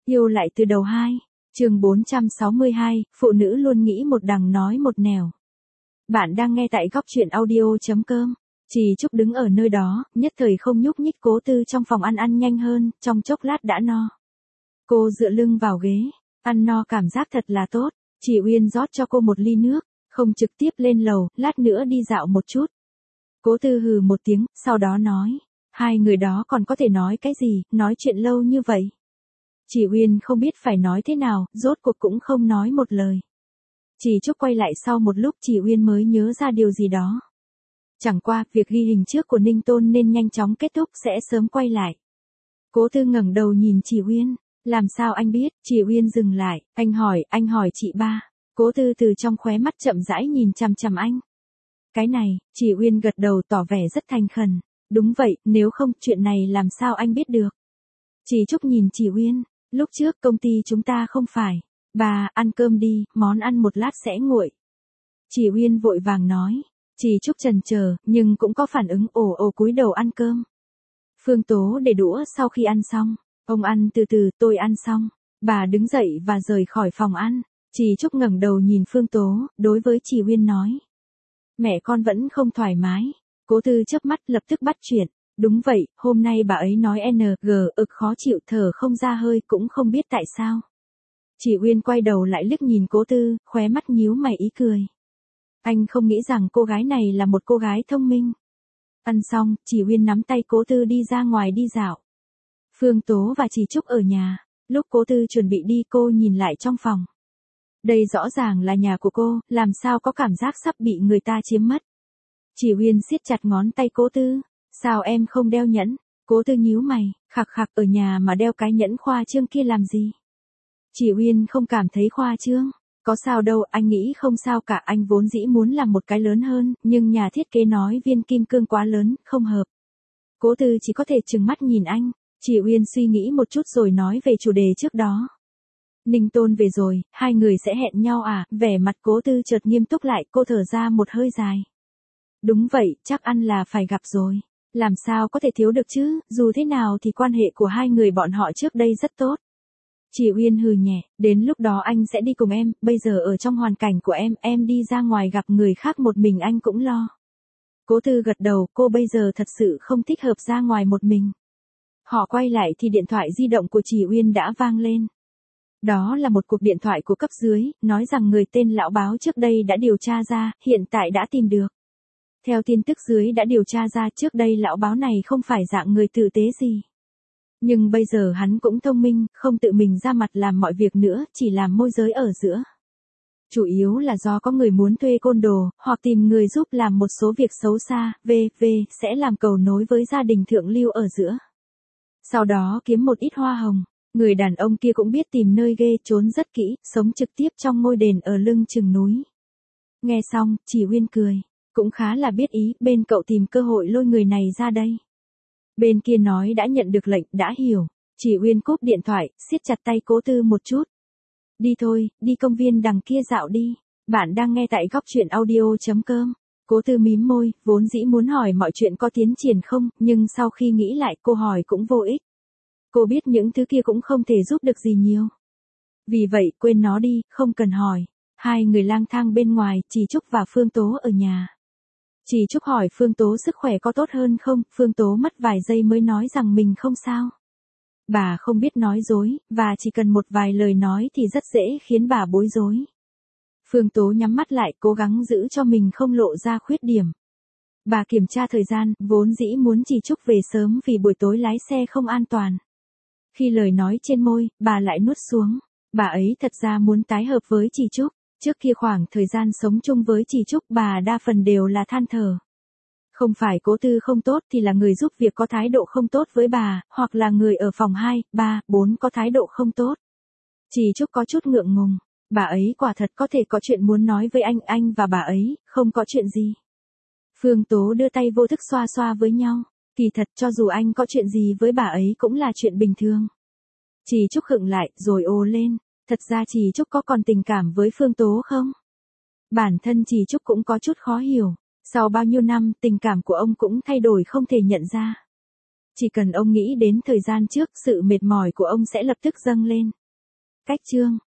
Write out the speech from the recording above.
Yêu lại từ đầu 2, chương 462, phụ nữ luôn nghĩ một đằng nói một nẻo. Bạn đang nghe tại góc chuyện audio.com. Chị Trúc đứng ở nơi đó, nhất thời không nhúc nhích. Cố Tư trong phòng ăn nhanh hơn, trong chốc lát đã no. Cô dựa lưng vào ghế, ăn no cảm giác thật là tốt. Chị Uyên rót cho cô một ly nước, không trực tiếp lên lầu, lát nữa đi dạo một chút. Cố Tư hừ một tiếng, sau đó nói, hai người đó còn có thể nói cái gì, nói chuyện lâu như vậy. Chị Uyên không biết phải nói thế nào, rốt cuộc cũng không nói một lời. Chị Trúc quay lại sau một lúc chị Uyên mới nhớ ra điều gì đó. Chẳng qua, việc ghi hình trước của Ninh Tôn nên nhanh chóng kết thúc, sẽ sớm quay lại. Cố Tư ngẩng đầu nhìn chị Uyên, làm sao anh biết? Chị Uyên dừng lại, anh hỏi chị ba. Cố Tư từ trong khóe mắt chậm rãi nhìn chằm chằm anh. Cái này, chị Uyên gật đầu tỏ vẻ rất thành khẩn. Đúng vậy, nếu không, chuyện này làm sao anh biết được? Chị Trúc nhìn chị Uyên, lúc trước công ty chúng ta không phải. Bà, ăn cơm đi, món ăn một lát sẽ nguội. Chị Uyên vội vàng nói. Chị Trúc chần chờ, nhưng cũng có phản ứng ồ cúi đầu ăn cơm. Phương Tố để đũa sau khi ăn xong. Ông ăn từ từ, tôi ăn xong. Bà đứng dậy và rời khỏi phòng ăn. Chị Trúc ngẩng đầu nhìn Phương Tố, đối với chị Uyên nói. Mẹ con vẫn không thoải mái. Cố Tư chớp mắt lập tức bắt chuyện. Đúng vậy, hôm nay bà ấy nói ực khó chịu, thở không ra hơi, cũng không biết tại sao. Chị Uyên quay đầu lại liếc nhìn Cố Tư, khóe mắt nhíu mày ý cười. Anh không nghĩ rằng cô gái này là một cô gái thông minh. Ăn xong, chị Uyên nắm tay Cố Tư đi ra ngoài đi dạo. Phương Tố và chị Trúc ở nhà. Lúc Cố Tư chuẩn bị đi cô nhìn lại trong phòng. Đây rõ ràng là nhà của cô, làm sao có cảm giác sắp bị người ta chiếm mất. Chị Uyên siết chặt ngón tay Cố Tư. Sao em không đeo nhẫn? Cố Tư nhíu mày, khạc ở nhà mà đeo cái nhẫn khoa trương kia làm gì? Chị Uyên không cảm thấy khoa trương. Có sao đâu, anh nghĩ không sao cả, anh vốn dĩ muốn làm một cái lớn hơn, nhưng nhà thiết kế nói viên kim cương quá lớn, không hợp. Cố Tư chỉ có thể trừng mắt nhìn anh. Chị Uyên suy nghĩ một chút rồi nói về chủ đề trước đó. Ninh Tôn về rồi, hai người sẽ hẹn nhau à? Vẻ mặt Cố Tư chợt nghiêm túc lại, cô thở ra một hơi dài. Đúng vậy, chắc ăn là phải gặp rồi. Làm sao có thể thiếu được chứ, dù thế nào thì quan hệ của hai người bọn họ trước đây rất tốt. Chị Uyên hừ nhẹ, đến lúc đó anh sẽ đi cùng em, bây giờ ở trong hoàn cảnh của em đi ra ngoài gặp người khác một mình anh cũng lo. Cố Tư gật đầu, cô bây giờ thật sự không thích hợp ra ngoài một mình. Họ quay lại thì điện thoại di động của chị Uyên đã vang lên. Đó là một cuộc điện thoại của cấp dưới, nói rằng người tên lão báo trước đây đã điều tra ra, hiện tại đã tìm được. Theo tin tức dưới đã điều tra ra trước đây lão báo này không phải dạng người tử tế gì. Nhưng bây giờ hắn cũng thông minh, không tự mình ra mặt làm mọi việc nữa, chỉ làm môi giới ở giữa. Chủ yếu là do có người muốn thuê côn đồ, hoặc tìm người giúp làm một số việc xấu xa, sẽ làm cầu nối với gia đình thượng lưu ở giữa. Sau đó kiếm một ít hoa hồng. Người đàn ông kia cũng biết tìm nơi ghê trốn rất kỹ, sống trực tiếp trong ngôi đền ở lưng chừng núi. Nghe xong, chị Uyên cười. Cũng khá là biết ý, bên cậu tìm cơ hội lôi người này ra đây. Bên kia nói đã nhận được lệnh, đã hiểu. Chị Uyên cúp điện thoại, siết chặt tay Cố Tư một chút. Đi thôi, đi công viên đằng kia dạo đi. Bạn đang nghe tại góc chuyện audio.com. Cố Tư mím môi, vốn dĩ muốn hỏi mọi chuyện có tiến triển không, nhưng sau khi nghĩ lại cô hỏi cũng vô ích. Cô biết những thứ kia cũng không thể giúp được gì nhiều. Vì vậy, quên nó đi, không cần hỏi. Hai người lang thang bên ngoài, chị Trúc và Phương Tố ở nhà. Chị Trúc hỏi Phương Tố sức khỏe có tốt hơn không, Phương Tố mất vài giây mới nói rằng mình không sao. Bà không biết nói dối, và chỉ cần một vài lời nói thì rất dễ khiến bà bối rối. Phương Tố nhắm mắt lại, cố gắng giữ cho mình không lộ ra khuyết điểm. Bà kiểm tra thời gian, vốn dĩ muốn chị Trúc về sớm vì buổi tối lái xe không an toàn. Khi lời nói trên môi, bà lại nuốt xuống. Bà ấy thật ra muốn tái hợp với chị Trúc. Trước kia khoảng thời gian sống chung với chị Trúc bà đa phần đều là than thở. Không phải Cố Tư không tốt thì là người giúp việc có thái độ không tốt với bà, hoặc là người ở phòng 2, 3, 4 có thái độ không tốt. Chị Trúc có chút ngượng ngùng. Bà ấy quả thật có thể có chuyện muốn nói với anh và bà ấy, không có chuyện gì. Phương Tố đưa tay vô thức xoa xoa với nhau. Kỳ thật cho dù anh có chuyện gì với bà ấy cũng là chuyện bình thường. Chị Trúc khựng lại, rồi ồ lên. Thật ra chị Trúc có còn tình cảm với Phương Tố không? Bản thân chị Trúc cũng có chút khó hiểu. Sau bao nhiêu năm, tình cảm của ông cũng thay đổi không thể nhận ra. Chỉ cần ông nghĩ đến thời gian trước, sự mệt mỏi của ông sẽ lập tức dâng lên. Cách chương